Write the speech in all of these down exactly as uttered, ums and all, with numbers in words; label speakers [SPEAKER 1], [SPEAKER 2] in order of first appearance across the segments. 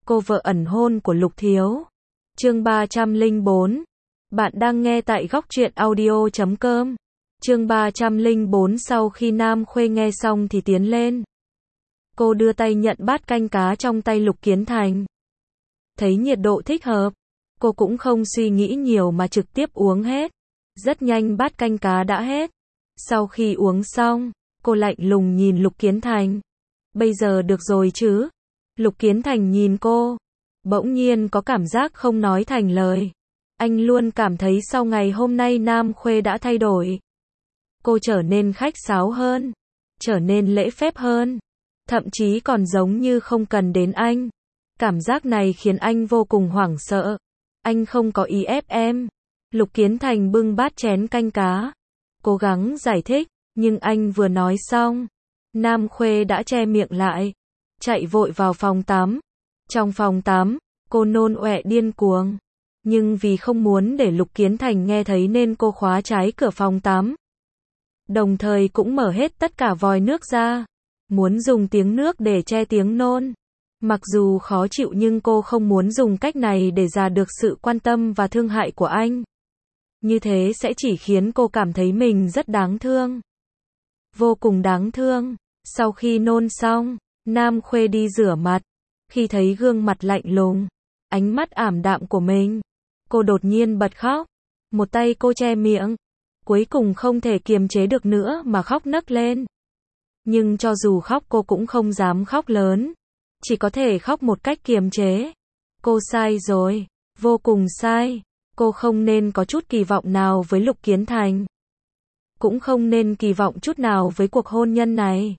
[SPEAKER 1] cô vợ ẩn hôn của Lục Thiếu. Chương ba trăm lẻ bốn. Bạn đang nghe tại góc truyện audio chấm com. Chương ba trăm lẻ bốn. Sau khi Nam Khuê nghe xong thì tiến lên. Cô đưa tay nhận bát canh cá trong tay Lục Kiến Thành. Thấy nhiệt độ thích hợp, cô cũng không suy nghĩ nhiều mà trực tiếp uống hết. Rất nhanh bát canh cá đã hết. Sau khi uống xong, cô lạnh lùng nhìn Lục Kiến Thành. Bây giờ được rồi chứ? Lục Kiến Thành nhìn cô, bỗng nhiên có cảm giác không nói thành lời. Anh luôn cảm thấy sau ngày hôm nay Nam Khuê đã thay đổi. Cô trở nên khách sáo hơn, trở nên lễ phép hơn, thậm chí còn giống như không cần đến anh. Cảm giác này khiến anh vô cùng hoảng sợ. Anh không có ý ép em. Lục Kiến Thành bưng bát chén canh cá, cố gắng giải thích, nhưng anh vừa nói xong, Nam Khuê đã che miệng lại, chạy vội vào phòng tắm. Trong phòng tắm, cô nôn ọe điên cuồng, nhưng vì không muốn để Lục Kiến Thành nghe thấy nên cô khóa trái cửa phòng tắm. Đồng thời cũng mở hết tất cả vòi nước ra, muốn dùng tiếng nước để che tiếng nôn. Mặc dù khó chịu nhưng cô không muốn dùng cách này để ra được sự quan tâm và thương hại của anh. Như thế sẽ chỉ khiến cô cảm thấy mình rất đáng thương. Vô cùng đáng thương. Sau khi nôn xong, Nam Khuê đi rửa mặt. Khi thấy gương mặt lạnh lùng, ánh mắt ảm đạm của mình, cô đột nhiên bật khóc. Một tay cô che miệng, cuối cùng không thể kiềm chế được nữa mà khóc nấc lên. Nhưng cho dù khóc cô cũng không dám khóc lớn, chỉ có thể khóc một cách kiềm chế. Cô sai rồi, vô cùng sai. Cô không nên có chút kỳ vọng nào với Lục Kiến Thành. Cũng không nên kỳ vọng chút nào với cuộc hôn nhân này.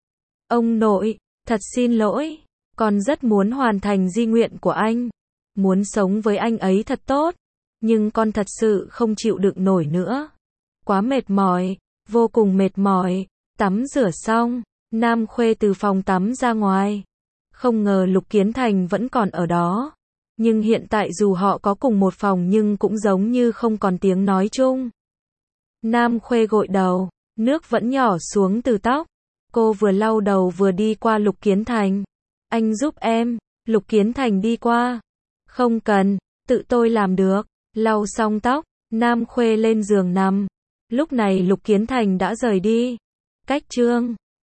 [SPEAKER 1] Ông nội, thật xin lỗi, con rất muốn hoàn thành di nguyện của anh, muốn sống với anh ấy thật tốt, nhưng con thật sự không chịu đựng nổi nữa. Quá mệt mỏi, vô cùng mệt mỏi. Tắm rửa xong, Nam Khuê từ phòng tắm ra ngoài. Không ngờ Lục Kiến Thành vẫn còn ở đó. Nhưng hiện tại dù họ có cùng một phòng nhưng cũng giống như không còn tiếng nói chung. Nam Khuê gội đầu, nước vẫn nhỏ xuống từ tóc. Cô vừa lau đầu vừa đi qua Lục Kiến Thành. Anh giúp em. Lục Kiến Thành đi qua. Không cần, tự tôi làm được. Lau xong tóc, Nam Khuê lên giường nằm. Lúc này Lục Kiến Thành đã rời đi. Cách chương